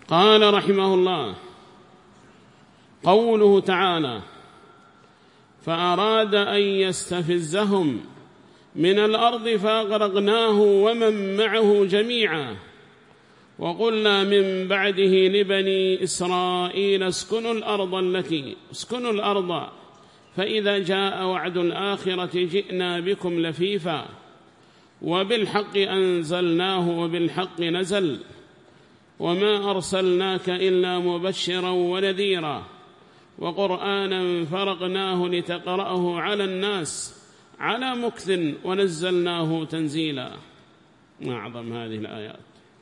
قال رحمه الله: قوله تعالى: فأراد أن يستفزهم من الأرض فأغرقناه ومن معه جميعا وقلنا من بعده لبني إسرائيل اسكنوا الأرض فإذا جاء وعد الآخرة جئنا بكم لفيفا وبالحق أنزلناه وبالحق نزل وما أرسلناك إلا مبشرا ونذيرا وقرآنا فرقناه لتقرأه على الناس على مكث ونزلناه تنزيلا. ما أعظم هذه الآيات.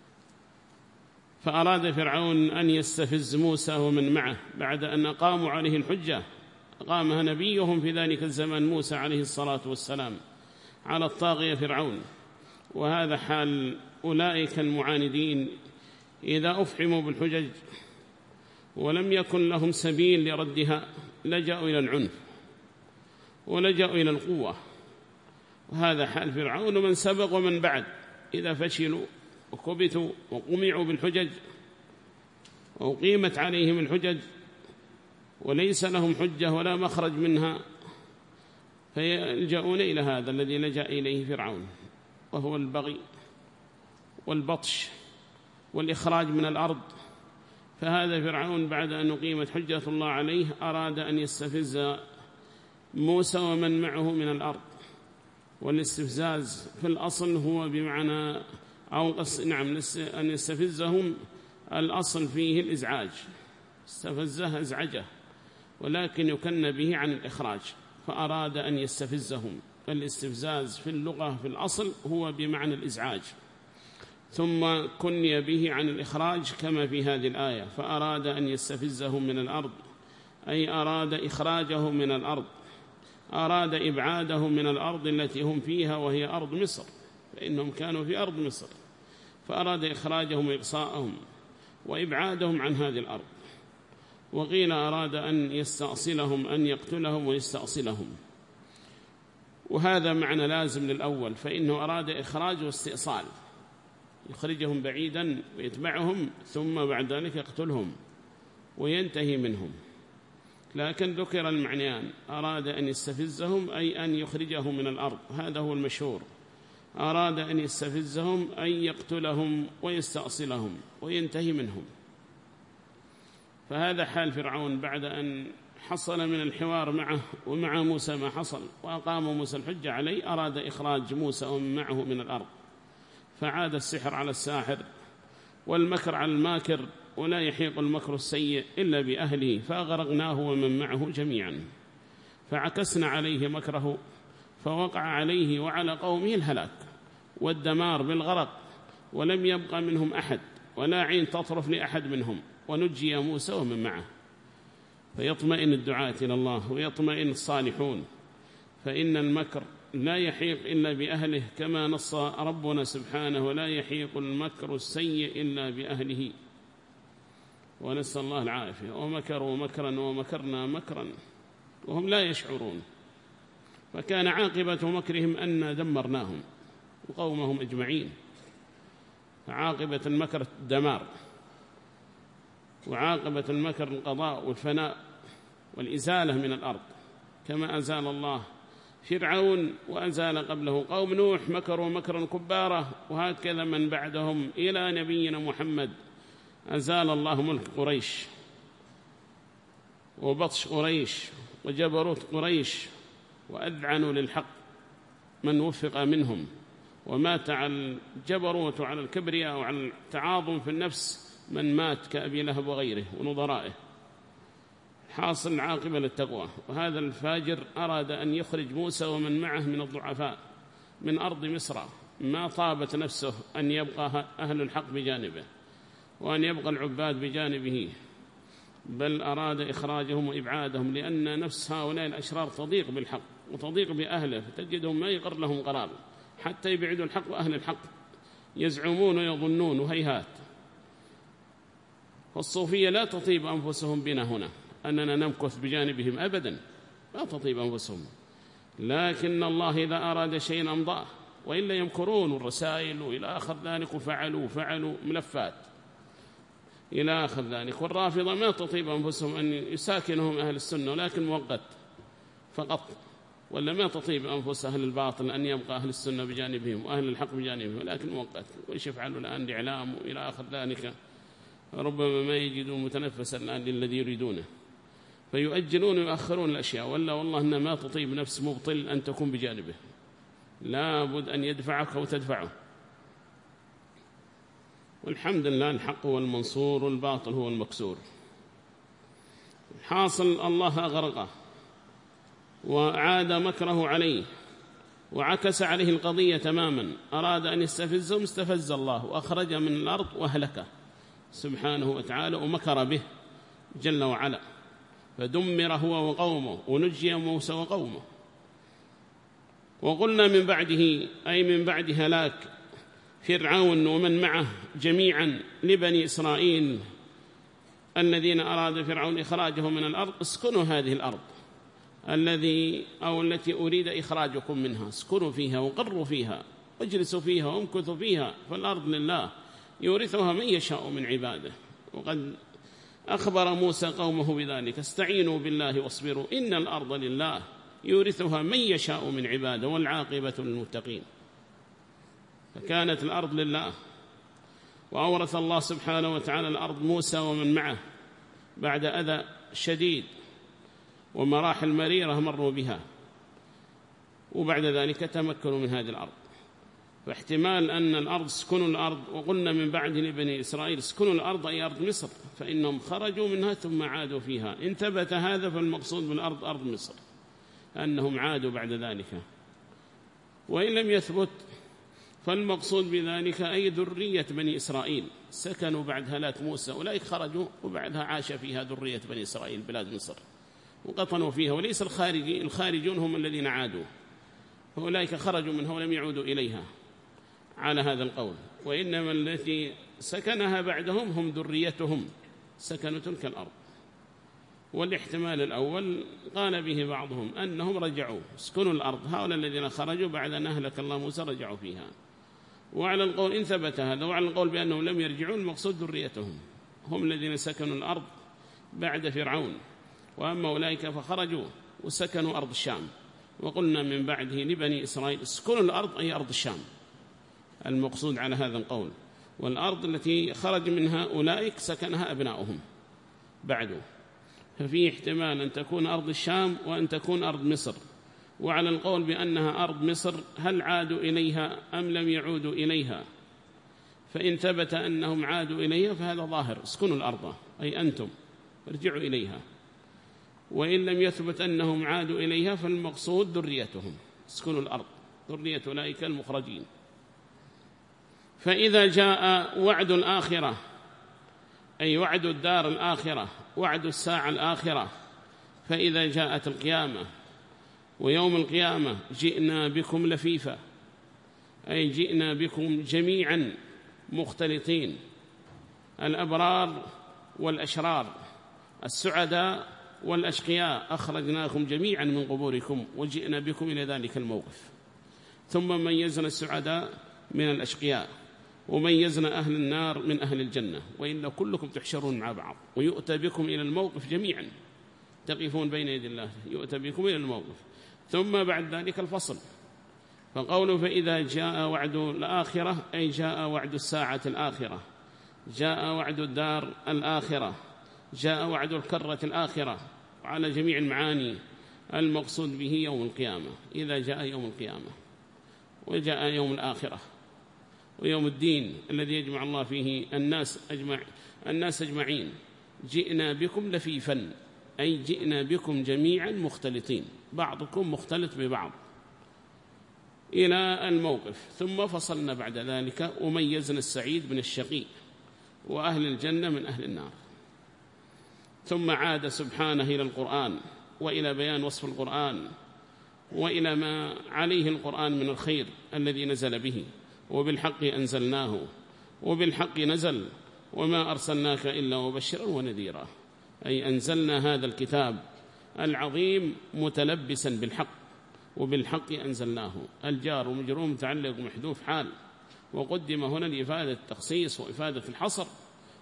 فأراد فرعون أن يستفز موسى ومن معه بعد أن أقاموا عليه الحجة، أقامها نبيهم في ذلك الزمن موسى عليه الصلاة والسلام على الطاغية فرعون. وهذا حال أولئك المعاندين إذا أفحموا بالحجج ولم يكن لهم سبيل لردها لجأوا إلى العنف ولجأوا إلى القوة. وهذا حال فرعون ومن سبق ومن بعد إذا فشلوا وكبتوا وقمعوا بالحجج وأقيمت عليهم الحجج وليس لهم حجة ولا مخرج منها فيلجأون إلى هذا الذي لجأ إليه فرعون، وهو البغي والبطش والإخراج من الأرض. فهذا فرعون بعد أن أقيمت حجة الله عليه أراد أن يستفز موسى ومن معه من الأرض. والاستفزاز في الأصل هو بمعنى أن يستفزهم، الأصل فيه الإزعاج، استفزه أزعجه، ولكن يكن به عن الإخراج، فأراد أن يستفزهم. الاستفزاز في اللغة في الأصل هو بمعنى الإزعاج، ثم كني به عن الإخراج كما في هذه الآية. فأراد أن يستفزهم من الأرض أي أراد إخراجهم من الأرض، أراد إبعادهم من الأرض التي هم فيها وهي أرض مصر، فإنهم كانوا في أرض مصر، فأراد إخراجهم وإقصاءهم وإبعادهم عن هذه الأرض. وقيل أراد أن يستأصلهم، أن يقتلهم ويستأصلهم، وهذا معنى لازم للأول، فإنه أراد إخراج واستئصال، يخرجهم بعيدا ويتبعهم ثم بعد ذلك يقتلهم وينتهي منهم. لكن ذكر المعنيان، أراد أن يستفزهم أي أن يخرجهم من الأرض، هذا هو المشهور. أراد أن يستفزهم أي يقتلهم ويستأصلهم وينتهي منهم. فهذا حال فرعون بعد أن حصل من الحوار معه ومع موسى ما حصل وأقام موسى الحجة عليه، أراد إخراج موسى ومن معه من الأرض، فعاد السحر على الساحر والمكر على الماكر، ولا يحيق المكر السيء إلا بأهله، فأغرقناه ومن معه جميعا، فعكسنا عليه مكره فوقع عليه وعلى قومه الهلاك والدمار بالغرق، ولم يبق منهم أحد ولا عين تطرف لأحد منهم، ونجي موسى ومن معه. فيطمئن الدعاة إلى الله ويطمئن الصالحون، فإن المكر لا يحيق إلا بأهله، كما نص ربنا سبحانه: ولا يحيق المكر السيء إلا بأهله. ونسأل الله العافية. ومكروا مكرا ومكرنا مكرا وهم لا يشعرون، فكان عاقبة مكرهم أن دمرناهم وقومهم أجمعين. عاقبة المكر الدمار، وعاقبة المكر القضاء والفناء والإزالة من الأرض، كما أزال الله فرعون وأزال قبله قوم نوح، مكروا مكرا كبارا، وهكذا من بعدهم إلى نبينا محمد. أزال الله ملك قريش وبطش قريش وجبروت قريش، وأذعنوا للحق من وفق منهم، ومات على الجبروت وعلى الكبرياء وعلى التعاظم في النفس من مات كأبي لهب وغيره ونظرائه. حاصل عاقبة للتقوى. وهذا الفاجر أراد أن يخرج موسى ومن معه من الضعفاء من أرض مصر، ما طابت نفسه أن يبقى أهل الحق بجانبه وأن يبقى العباد بجانبه، بل أراد إخراجهم وإبعادهم، لأن نفس هؤلاء الأشرار تضيق بالحق وتضيق بأهله، فتجدهم ما يقر لهم قرار حتى يبعدوا الحق وأهل الحق، يزعمون ويظنون وهيهات. والصوفية لا تطيب أنفسهم بنا هنا أننا نمكث بجانبهم أبدا، لا تطيب أنفسهم، لكن الله إذا أراد شيئا أمضاه، وإلا يمكرون الرسائل وإلى آخر ذلك، وفعلوا ملفات. إلى آخر ذلك. والرافضة ما تطيب أنفسهم أن يساكنهم أهل السنة ولكن مؤقت فقط، ولا ما تطيب أنفس أهل الباطل أن يبقى أهل السنة بجانبهم وأهل الحق بجانبهم، ولكن مؤقت. وإيش يفعلوا الآن؟ الإعلام إلى آخر ذلك، ربما ما يجدوا متنفسا الآن للذي يريدونه، فيؤجلون ويؤخرون الأشياء. ولا والله أنها ما تطيب نفس مبطل أن تكون بجانبه، لا بد أن يدفعك أو تدفعه. والحمد لله الحق هو المنصور والباطل هو المكسور. حاصل الله أغرقه وعاد مكره عليه وعكس عليه القضية تماما، أراد أن يستفزهم استفز الله وأخرج من الأرض وأهلكه سبحانه وتعالى ومكر به جل وعلا، فدمر هو وقومه ونجي موسى وقومه. وقلنا من بعده أي من بعد هلاك فرعون ومن معه جميعا لبني إسرائيل الذين أراد فرعون إخراجه من الأرض: اسكنوا هذه الأرض التي أريد إخراجكم منها، اسكنوا فيها وقروا فيها واجلسوا فيها وامكثوا فيها، فالأرض لله يورثها من يشاء من عباده. وقد أخبر موسى قومه بذلك: استعينوا بالله واصبروا إن الأرض لله يورثها من يشاء من عباده والعاقبة للمتقين. فكانت الأرض لله، وأورث الله سبحانه وتعالى الأرض موسى ومن معه بعد أذى شديد ومراحل مريرة مروا بها، وبعد ذلك تمكنوا من هذه الأرض. فاحتمال أن الأرض اسكنوا الأرض، وقلنا من بعد لبني إسرائيل اسكنوا الأرض أي أرض مصر، فإنهم خرجوا منها ثم عادوا فيها. إن ثبت هذا فالمقصود بالأرض أرض مصر، أنهم عادوا بعد ذلك. وإن لم يثبت فالمقصود بذلك أي ذرية بني إسرائيل سكنوا بعد هلاك موسى، أولئك خرجوا وبعدها عاش فيها ذرية بني إسرائيل بلاد مصر وقطنوا فيها، وليس الخارجون هم الذين عادوا، فأولئك خرجوا منها ولم يعودوا إليها على هذا القول، وإنما التي سكنها بعدهم هم ذريتهم سكنوا تلك الأرض. والاحتمال الأول قال به بعضهم أنهم رجعوا اسكنوا الأرض، هؤلاء الذين خرجوا بعد أن أهلك الله موسى رجعوا فيها. وعلى القول إن ثبت هذا، وعلى القول بأنهم لم يرجعون المقصود ذريتهم هم الذين سكنوا الأرض بعد فرعون، وأما أولئك فخرجوا وسكنوا أرض الشام. وقلنا من بعده لبني إسرائيل اسكنوا الأرض أي أرض الشام المقصود على هذا القول، والأرض التي خرج منها أولئك سكنها أبناؤهم بعده، ففي احتمال أن تكون أرض الشام وأن تكون أرض مصر. وعلى القول بأنها أرض مصر هل عادوا إليها أم لم يعودوا إليها؟ فإن ثبت أنهم عادوا إليها فهذا ظاهر، اسكنوا الأرض أي أنتم ارجعوا إليها. وإن لم يثبت أنهم عادوا إليها فالمقصود ذريتهم، اسكنوا الأرض ذرية أولئك المخرجين. فإذا جاء وعد الآخرة أي وعد الدار الآخرة، وعد الساعة الآخرة، فإذا جاءت القيامة ويوم القيامة جئنا بكم لفيفا أي جئنا بكم جميعا مختلطين، الأبرار والأشرار، السعداء والأشقياء، أخرجناكم جميعا من قبوركم وجئنا بكم إلى ذلك الموقف. ثم ميزنا السعداء من الأشقياء وميزنا أهل النار من أهل الجنة، وإن كلكم تحشرون مع بعض ويؤتى بكم إلى الموقف جميعا، تقفون بين يدي الله يؤتى بكم إلى الموقف. ثم بعد ذلك الفصل، فقوله فإذا جاء وعد الآخرة أي جاء وعد الساعة الآخرة، جاء وعد الدار الآخرة، جاء وعد الكرة الآخرة، وعلى جميع المعاني المقصود به يوم القيامة. إذا جاء يوم القيامة وجاء يوم الآخرة ويوم الدين الذي يجمع الله فيه الناس أجمعين، جئنا بكم لفيفا أي جئنا بكم جميعا مختلطين، بعضكم مختلط ببعض إلى الموقف. ثم فصلنا بعد ذلك وميزنا السعيد من الشقي وأهل الجنة من أهل النار. ثم عاد سبحانه إلى القرآن وإلى بيان وصف القرآن وإلى ما عليه القرآن من الخير الذي نزل به، وبالحق أنزلناه وبالحق نزل وما أرسلناك إلا مبشرا ونذيرا، أي أنزلنا هذا الكتاب العظيم متلبسا بالحق، وبالحق أنزلناه. الجار ومجرور متعلق ومحذوف حال، وقدم هنا لإفادة التخصيص وإفادة الحصر،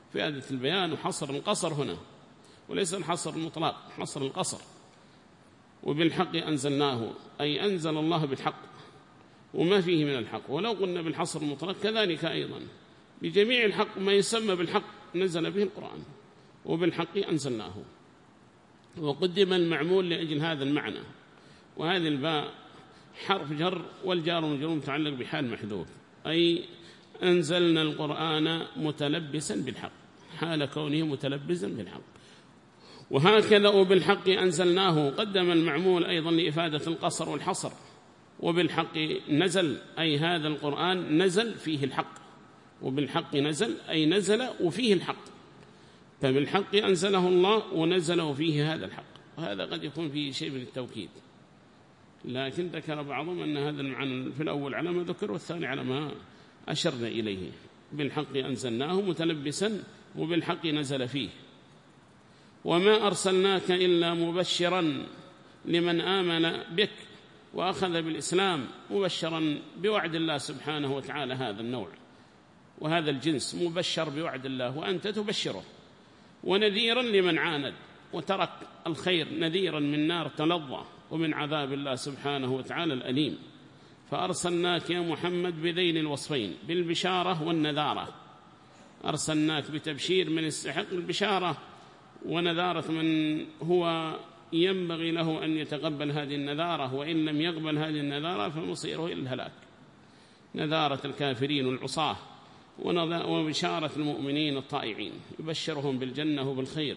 فائدة البيان وحصر القصر هنا، وليس الحصر المطلق، حصر القصر. وبالحق أنزلناه، أي أنزل الله بالحق وما فيه من الحق. ولو قلنا بالحصر المطلق كذلك أيضا، بجميع الحق ما يسمى بالحق نزل به القرآن، وبالحق أنزلناه. وقدم المعمول لأجل هذا المعنى. وهذه الباء حرف جر، والجار والمجرور متعلق بحال محذوف، أي أنزلنا القرآن متلبسا بالحق، حال كونه متلبسا بالحق. وهكذا وبالحق أنزلناه، قدم المعمول أيضا لإفادة القصر والحصر. وبالحق نزل، أي هذا القرآن نزل فيه الحق، وبالحق نزل أي نزل وفيه الحق، فبالحق أنزله الله ونزله فيه هذا الحق. وهذا قد يكون فيه شيء من التوكيد، لكن ذكر بعضهم أن هذا المعنى في الأول على ما ذكر، والثاني على ما أشرنا إليه. بالحق أنزلناه متلبسا، وبالحق نزل فيه. وما أرسلناك إلا مبشرا لمن آمن بك وأخذ بالإسلام، مبشرا بوعد الله سبحانه وتعالى، هذا النوع وهذا الجنس مبشر بوعد الله وأنت تبشره، ونذيرا لمن عاند وترك الخير، نذيرا من نار تلظى ومن عذاب الله سبحانه وتعالى الأليم. فأرسلناك يا محمد بذين الوصفين، بالبشارة والنذارة. أرسلناك بتبشير من يستحق البشارة، ونذارة من هو ينبغي له أن يتقبل هذه النذارة، وإن لم يقبل هذه النذارة فمصيره إلى الهلاك. نذارة الكافرين والعصاة، وبشارة المؤمنين الطائعين، يبشرهم بالجنة وبالخير،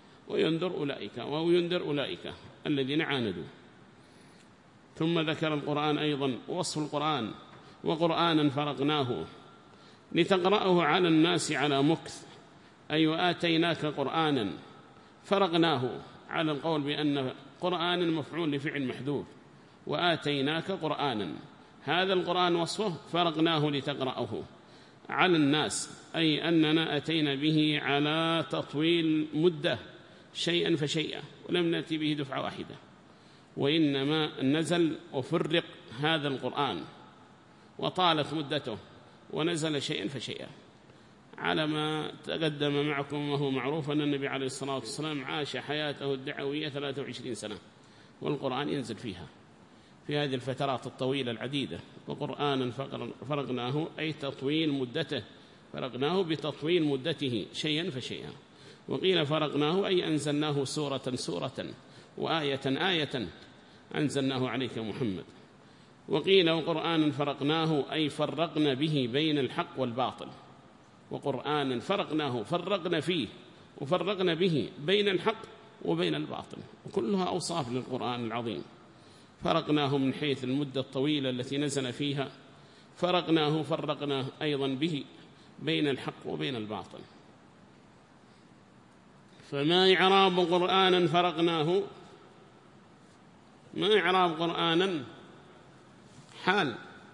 وينذر أولئك الذين عاندوا. ثم ذكر القرآن أيضا وصف القرآن: وقرآنا فرقناه لتقرأه على الناس على مكث، أي وآتيناك قرآنا فرقناه، على القول بأن قرآن مفعول لفعل محذوف، وآتيناك قرآنا، هذا القرآن وصفه فرقناه لتقرأه على الناس، أي أننا أتينا به على تطويل مدة شيئا فشيئا، ولم نأتي به دفعة واحدة، وإنما نزل وفرق هذا القرآن وطالت مدته، ونزل شيئا فشيئا، على ما تقدم معكم. وهو معروف أن النبي عليه الصلاة والسلام عاش حياته الدعوية 23 سنة، والقرآن ينزل فيها في هذه الفترات الطويلة العديدة. وقرآنا فرقناه أي تطويل مدته، فرقناه بتطويل مدته شيئا فشيئا. وقيل فرقناه أي أنزلناه سورة سورة، وآية آية أنزلناه عليك محمد. وقيل وقرآنا فرقناه أي فرقنا به بين الحق والباطل. وقرآنا فرقناه، فرقنا فيه وفرقنا به بين الحق وبين الباطل، وكلها أوصاف للقرآن العظيم. فرقناه من حيث المدة الطويلة التي نزل فيها، فرقناه أيضا به بين الحق وبين الباطل. فما إعراب قرآنا فرقناه؟ ما إعراب قرآنا؟ حال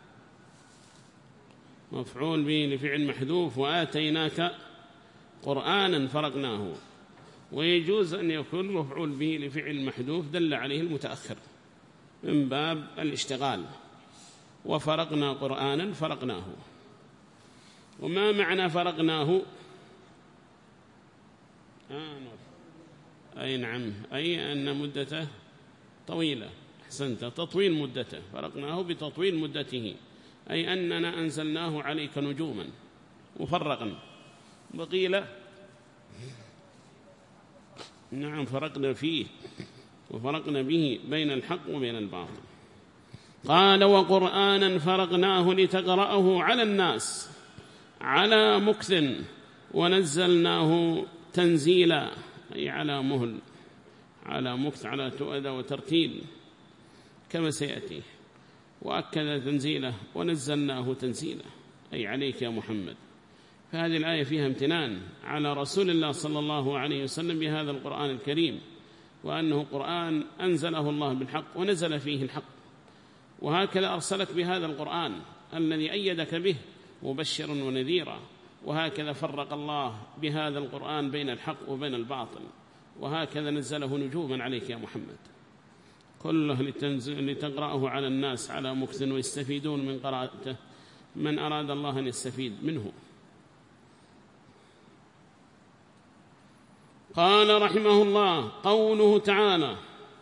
مفعول به لفعل محذوف، وآتيناك قرآنا فرقناه. ويجوز أن يكون مفعول به لفعل محذوف دل عليه المتأخر من باب الاشتغال، وفرقنا قرآنا فرقناه. وما معنى فرقناه؟ أي نعم، أي أن مدته طويلة. أحسنت، تطويل مدته، فرقناه بتطويل مدته، أي أننا أنزلناه عليك نجوما مفرقا. وقيل نعم فرقنا فيه وفرقنا به بين الحق وبين الباطل. قال وقرآنا فرقناه لتقرأه على الناس على مكث ونزلناه تنزيلا، أي على مهل، على مكث، على تؤدى وترتيل كما سيأتي. وأكد تنزيله ونزلناه تنزيلا، أي عليك يا محمد. فهذه الآية فيها امتنان على رسول الله صلى الله عليه وسلم بهذا القرآن الكريم، وأنه قرآن أنزله الله بالحق ونزل فيه الحق. وهكذا أرسلك بهذا القرآن الذي أيدك به مبشرا ونذيرا. وهكذا فرق الله بهذا القرآن بين الحق وبين الباطل، وهكذا نزله نجوما عليك يا محمد، كله لتقرأه على الناس على مكث ويستفيدون من قراءته من أراد الله أن يستفيد منه. قال رحمه الله: قوله تعالى: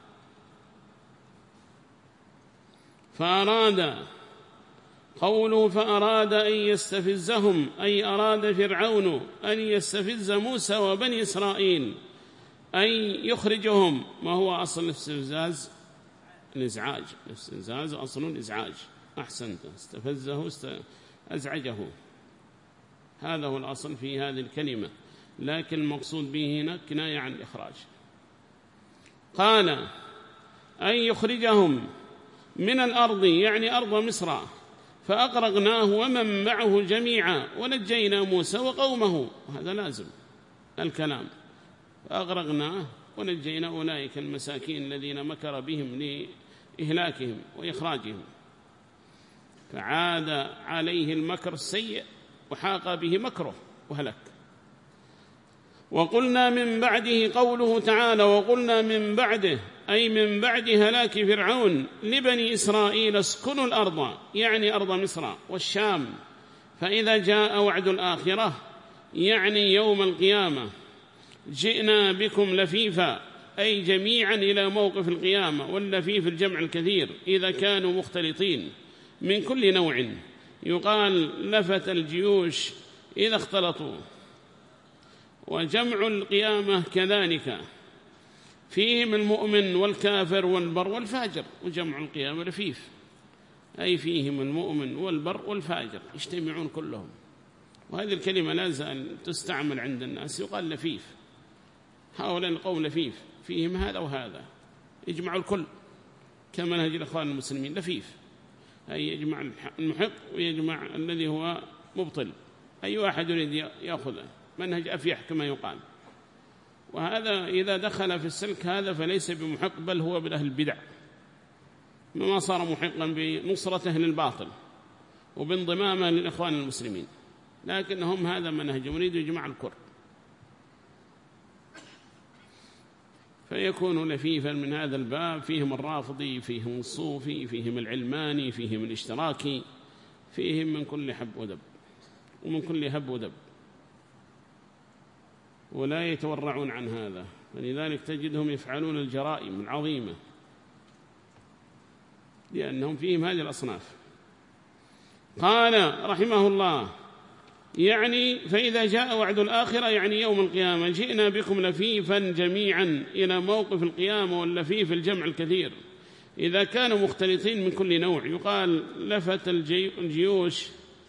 فأراد أن يستفزهم، أي أراد فرعون أن يستفز موسى وبني إسرائيل، أي يخرجهم. ما هو أصل الاستفزاز؟ الإزعاج. الاستفزاز أصل الإزعاج. أحسنت، استفزه أزعجه، هذا هو الأصل في هذه الكلمة، لكن المقصود به هنا كناية عن الإخراج. قال: أن يخرجهم من الأرض، يعني أرض مصر، فأغرقناه ومن معه جميعا ونجينا موسى وقومه. هذا لازم الكلام. فأغرقناه ونجينا أولئك المساكين الذين مكر بهم لإهلاكهم وإخراجهم، فعاد عليه المكر السيء وحاق به مكره وهلك. وقلنا من بعده، قوله تعالى: وقلنا من بعده، أي من بعد هلاك فرعون لبني إسرائيل اسكنوا الأرض، يعني أرض مصر والشام، فإذا جاء وعد الآخرة، يعني يوم القيامة، جئنا بكم لفيفا، أي جميعا إلى موقف القيامة. واللفيف الجمع الكثير إذا كانوا مختلطين من كل نوع، يقال لفت الجيوش إذا اختلطوا. وجمع القيامة كذلك، فيهم المؤمن والكافر والبر والفاجر. وجمع القيامة لفيف، أي فيهم المؤمن والبر والفاجر يجتمعون كلهم. وهذه الكلمة لا زال تستعمل عند الناس، يقال لفيف. هؤلاء القوم لفيف، فيهم هذا وهذا، يجمع الكل كمنهج الإخوان المسلمين. لفيف أي يجمع المحق ويجمع الذي هو مبطل، أي واحد يريد يأخذه، منهج أفيح كما يقال. وهذا إذا دخل في السلك هذا فليس بمحق، بل هو من أهل البدع، ما صار محقا بنصرته للباطل وبانضمامه للإخوان المسلمين، لكنهم هذا منهج يريد يجمع الكل، فيكون لفيفا من هذا الباب. فيهم الرافضي، فيهم الصوفي، فيهم العلماني، فيهم الاشتراكي، فيهم من كل حب ودب ومن كل هب ودب، ولا يتورعون عن هذا. فلذلك تجدهم يفعلون الجرائم العظيمة لأنهم فيهم هذه الأصناف. قال رحمه الله: يعني فإذا جاء وعد الآخرة، يعني يوم القيامة، جئنا بكم لفيفا جميعا إلى موقف القيامة. واللفيف الجمع الكثير إذا كانوا مختلطين من كل نوع، يقال لفت الجيوش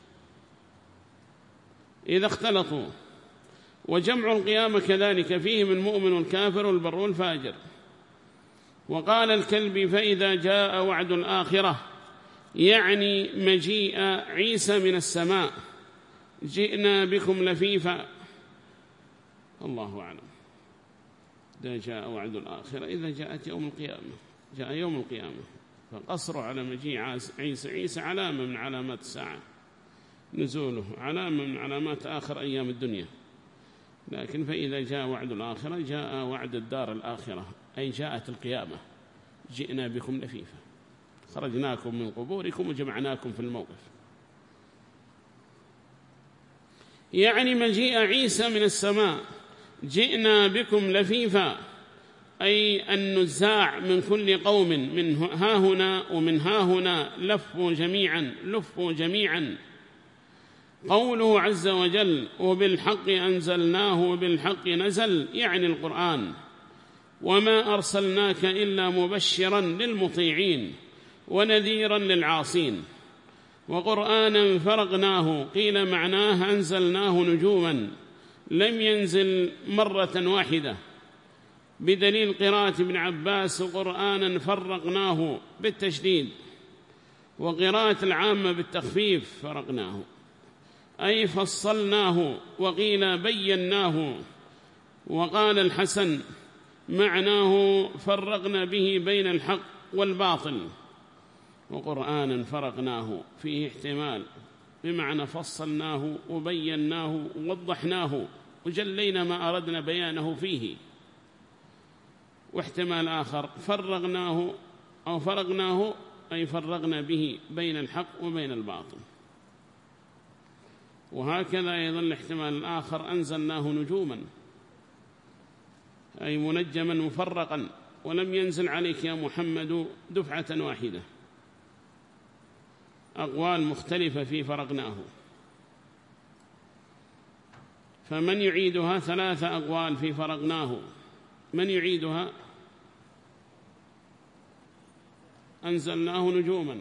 إذا اختلطوا. وجمع القيامة كذلك، فيهم المؤمن والكافر والبر والفاجر. وقال الكلبي: فإذا جاء وعد الآخرة، يعني مجيء عيسى من السماء، جئنا بكم لفيفا. الله أعلم. إذا جاء وعد الآخرة، إذا جاءت يوم القيامة، جاء يوم القيامة، فقصر على مجيء عيسى علامة من علامات الساعة، نزوله علامة من علامات آخر أيام الدنيا. لكن فإذا جاء وعد الآخرة، جاء وعد الدار الآخرة، أي جاءت القيامة، جئنا بكم لفيفا، خرجناكم من قبوركم وجمعناكم في الموقف. يعني مجيء عيسى من السماء، جئنا بكم لفيفا، أي النزاع من كل قوم، من ها هنا ومن ها هنا، لفوا جميعا. قوله عز وجل: وبالحق أنزلناه وبالحق نزل، يعني القرآن. وما أرسلناك إلا مبشرا للمطيعين ونذيرا للعاصين. وقرآنا فرقناه، قيل معناه أنزلناه نجوما، لم ينزل مرة واحدة، بدليل قراءة ابن عباس: قرآنا فرقناه بالتشديد، وقراءة العامة بالتخفيف: فرقناه، أي فصلناه. وقيل بيناه. وقال الحسن: معناه فرقنا به بين الحق والباطل. وقرآنا فرقناه فيه احتمال بمعنى فصلناه وبيناه ووضحناه وجلينا ما أردنا بيانه فيه. واحتمال آخر فرقناه أو فرقناه، أي فرقنا به بين الحق وبين الباطل. وهكذا أيضا الاحتمال الآخر: أنزلناه نجوما، أي منجما مفرقا، ولم ينزل عليك يا محمد دفعة واحدة، أقوال مختلفة في فرقناه. فمن يعيدها؟ 3 أقوال في فرقناه. من يعيدها؟ أنزلناه نجوما،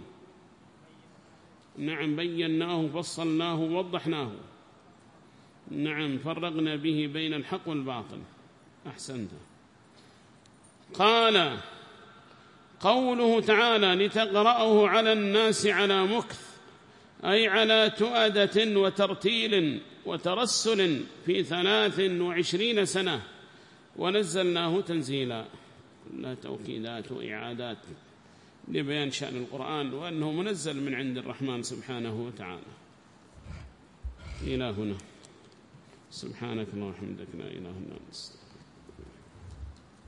نعم، بيناه فصلناه ووضحناه، نعم، فرقنا به بين الحق والباطل. أحسنت. قال قوله تعالى لتقرأه على الناس على مكث، أي على تؤدة وترتيل وترسل في 23 سنة، ونزلناه تنزيلا. لا توكيدات وإعادات لبيان شأن القرآن وأنه منزل من عند الرحمن سبحانه وتعالى. إلى هنا، سبحانك اللهم وبحمدك، لا إله إلا أنت.